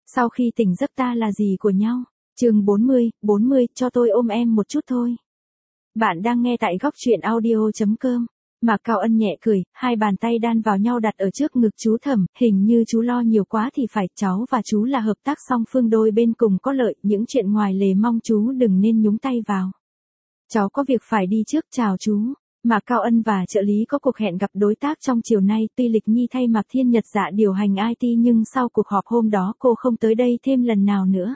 Sau khi tỉnh giấc ta là gì của nhau? Chương 40, cho tôi ôm em một chút thôi. Bạn đang nghe tại góc truyện audio.com. Mạc Cao Ân nhẹ cười, hai bàn tay đan vào nhau đặt ở trước ngực chú Thẩm, hình như chú lo nhiều quá thì phải, cháu và chú là hợp tác song phương đôi bên cùng có lợi, những chuyện ngoài lề mong chú đừng nên nhúng tay vào. Cháu có việc phải đi trước, chào chú. Mạc Cao Ân và trợ lý có cuộc hẹn gặp đối tác trong chiều nay, tuy Lịch Nhi thay Mạc Thiên Nhật Dạ điều hành IT nhưng sau cuộc họp hôm đó cô không tới đây thêm lần nào nữa.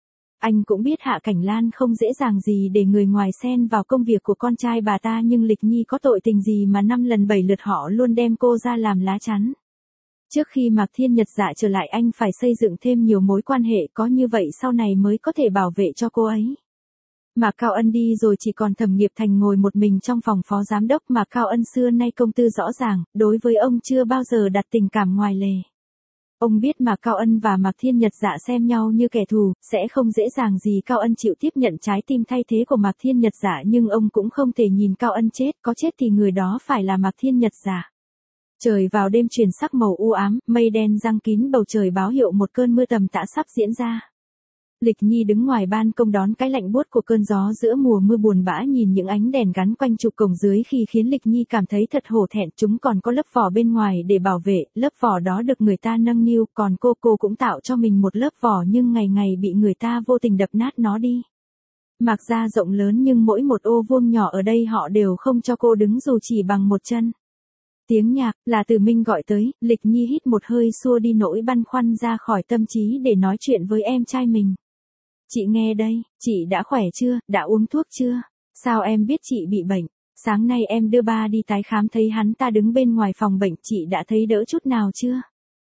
Anh cũng biết Hạ Cảnh Lan không dễ dàng gì để người ngoài xen vào công việc của con trai bà ta, nhưng Lịch Nhi có tội tình gì mà 5 lần 7 lượt họ luôn đem cô ra làm lá chắn. Trước khi Mạc Thiên Nhật Dạ trở lại anh phải xây dựng thêm nhiều mối quan hệ, có như vậy sau này mới có thể bảo vệ cho cô ấy. Mạc Cao Ân đi rồi chỉ còn Thẩm Nghiệp Thành ngồi một mình trong phòng phó giám đốc. Mạc Cao Ân xưa nay công tư rõ ràng, đối với ông chưa bao giờ đặt tình cảm ngoài lề. Ông biết Mạc Cao Ân và Mạc Thiên Nhật Dạ xem nhau như kẻ thù, sẽ không dễ dàng gì Cao Ân chịu tiếp nhận trái tim thay thế của Mạc Thiên Nhật Dạ, nhưng ông cũng không thể nhìn Cao Ân chết, có chết thì người đó phải là Mạc Thiên Nhật Dạ. Trời vào đêm chuyển sắc màu u ám, mây đen giăng kín bầu trời báo hiệu một cơn mưa tầm tã sắp diễn ra. Lịch Nhi đứng ngoài ban công đón cái lạnh buốt của cơn gió giữa mùa mưa, buồn bã nhìn những ánh đèn gắn quanh trụ cổng dưới khi khiến Lịch Nhi cảm thấy thật hổ thẹn. Chúng còn có lớp vỏ bên ngoài để bảo vệ, lớp vỏ đó được người ta nâng niu, còn cô cũng tạo cho mình một lớp vỏ nhưng ngày ngày bị người ta vô tình đập nát nó đi. Mạc gia rộng lớn nhưng mỗi một ô vuông nhỏ ở đây họ đều không cho cô đứng dù chỉ bằng một chân. Tiếng nhạc là Từ Minh gọi tới, Lịch Nhi hít một hơi xua đi nỗi băn khoăn ra khỏi tâm trí để nói chuyện với em trai mình. Chị nghe đây, chị đã khỏe chưa, đã uống thuốc chưa? Sao em biết chị bị bệnh? Sáng nay em đưa ba đi tái khám thấy hắn ta đứng bên ngoài phòng bệnh, chị đã thấy đỡ chút nào chưa?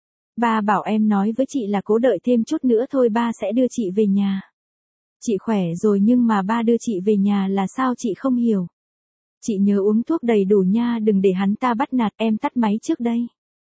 Ba bảo em nói với chị là cố đợi thêm chút nữa thôi ba sẽ đưa chị về nhà. Chị khỏe rồi nhưng mà ba đưa chị về nhà là sao chị không hiểu? Chị nhớ uống thuốc đầy đủ nha, đừng để hắn ta bắt nạt, em tắt máy trước đây.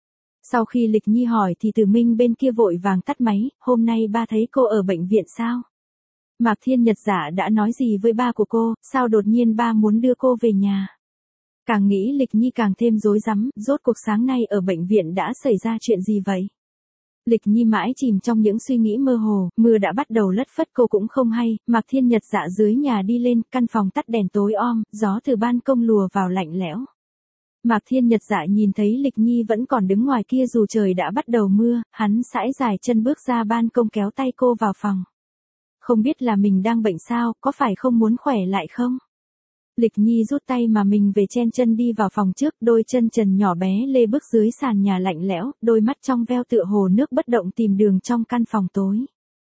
Sau khi Lịch Nhi hỏi thì Từ Minh bên kia vội vàng tắt máy, hôm nay ba thấy cô ở bệnh viện sao? Mạc Thiên Nhật Dạ đã nói gì với ba của cô, sao đột nhiên ba muốn đưa cô về nhà? Càng nghĩ Lịch Nhi càng thêm rối rắm, rốt cuộc sáng nay ở bệnh viện đã xảy ra chuyện gì vậy? Lịch Nhi mãi chìm trong những suy nghĩ mơ hồ, mưa đã bắt đầu lất phất cô cũng không hay. Mạc Thiên Nhật Dạ dưới nhà đi lên, căn phòng tắt đèn tối om, gió từ ban công lùa vào lạnh lẽo. Mạc Thiên Nhật Dạ nhìn thấy Lịch Nhi vẫn còn đứng ngoài kia dù trời đã bắt đầu mưa, hắn sải dài chân bước ra ban công kéo tay cô vào phòng. Không biết là mình đang bệnh sao, có phải không muốn khỏe lại không? Lịch Nhi rút tay mà mình về chen chân đi vào phòng trước, đôi chân trần nhỏ bé lê bước dưới sàn nhà lạnh lẽo, đôi mắt trong veo tựa hồ nước bất động tìm đường trong căn phòng tối.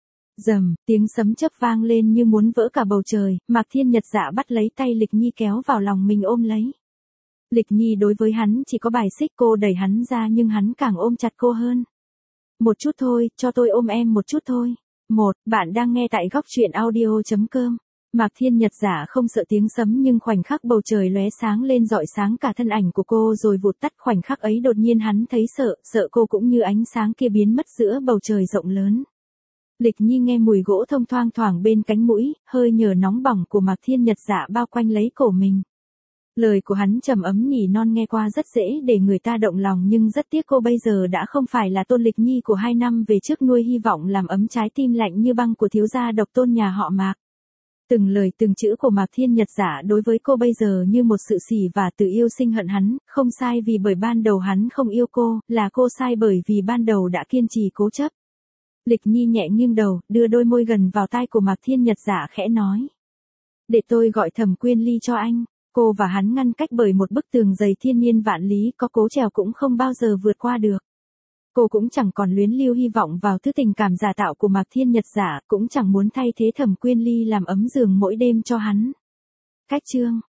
Rầm, tiếng sấm chớp vang lên như muốn vỡ cả bầu trời. Mạc Thiên Nhật Dạ bắt lấy tay Lịch Nhi kéo vào lòng mình ôm lấy. Lịch Nhi đối với hắn chỉ có bài xích, cô đẩy hắn ra nhưng hắn càng ôm chặt cô hơn. Một chút thôi, cho tôi ôm em một chút thôi. Bạn đang nghe tại góc truyện audio.com. Mạc Thiên Nhật Dạ không sợ tiếng sấm nhưng khoảnh khắc bầu trời lóe sáng lên rọi sáng cả thân ảnh của cô rồi vụt tắt. Khoảnh khắc ấy đột nhiên hắn thấy sợ cô cũng như ánh sáng kia biến mất giữa bầu trời rộng lớn. Lịch Nhi nghe mùi gỗ thông thoang thoảng bên cánh mũi, hơi nhờ nóng bỏng của Mạc Thiên Nhật Dạ bao quanh lấy cổ mình. Lời của hắn trầm ấm nỉ non nghe qua rất dễ để người ta động lòng nhưng rất tiếc cô bây giờ đã không phải là Tôn Lịch Nhi của 2 năm về trước nuôi hy vọng làm ấm trái tim lạnh như băng của thiếu gia độc tôn nhà họ Mạc. Từng lời từng chữ của Mạc Thiên Nhật Dạ đối với cô bây giờ như một sự xỉ vả, từ yêu sinh hận hắn, không sai vì bởi ban đầu hắn không yêu cô, là cô sai bởi vì ban đầu đã kiên trì cố chấp. Lịch Nhi nhẹ nghiêng đầu, đưa đôi môi gần vào tai của Mạc Thiên Nhật Dạ khẽ nói. Để tôi gọi Thẩm Quyên Ly cho anh. Cô và hắn ngăn cách bởi một bức tường dày thiên niên vạn lý, có cố trèo cũng không bao giờ vượt qua được. Cô cũng chẳng còn luyến lưu hy vọng vào thứ tình cảm giả tạo của Mạc Thiên Nhật Dạ, cũng chẳng muốn thay thế Thẩm Quyên Ly làm ấm giường mỗi đêm cho hắn. Cách chương